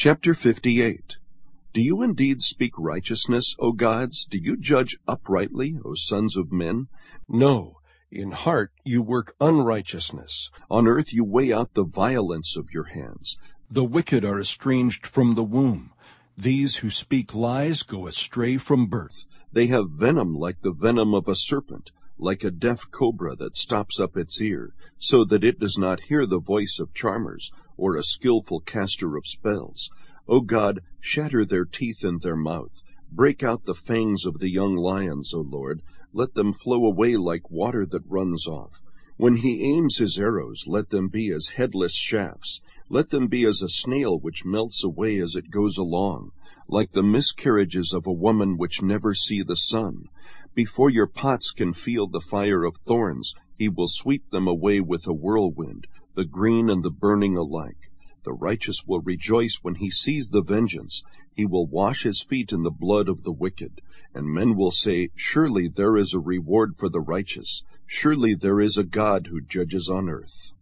Chapter 58. Do you indeed speak righteousness, O gods? Do you judge uprightly, O sons of men? No, in heart you work unrighteousness. On earth you weigh out the violence of your hands. The wicked are estranged from the womb. These who speak lies go astray from birth. They have venom like the venom of a serpent, like a deaf cobra that stops up its ear, so that it does not hear the voice of charmers, or a skillful caster of spells. O God, shatter their teeth in their mouth. Break out the fangs of the young lions, O Lord. Let them flow away like water that runs off. When he aims his arrows, let them be as headless shafts. Let them be as a snail which melts away as it goes along, like the miscarriages of a woman which never see the sun. Before your pots can feel the fire of thorns, he will sweep them away with a whirlwind, the green and the burning alike. The righteous will rejoice when he sees the vengeance. He will wash his feet in the blood of the wicked. And men will say, surely there is a reward for the righteous. Surely there is a God who judges on earth.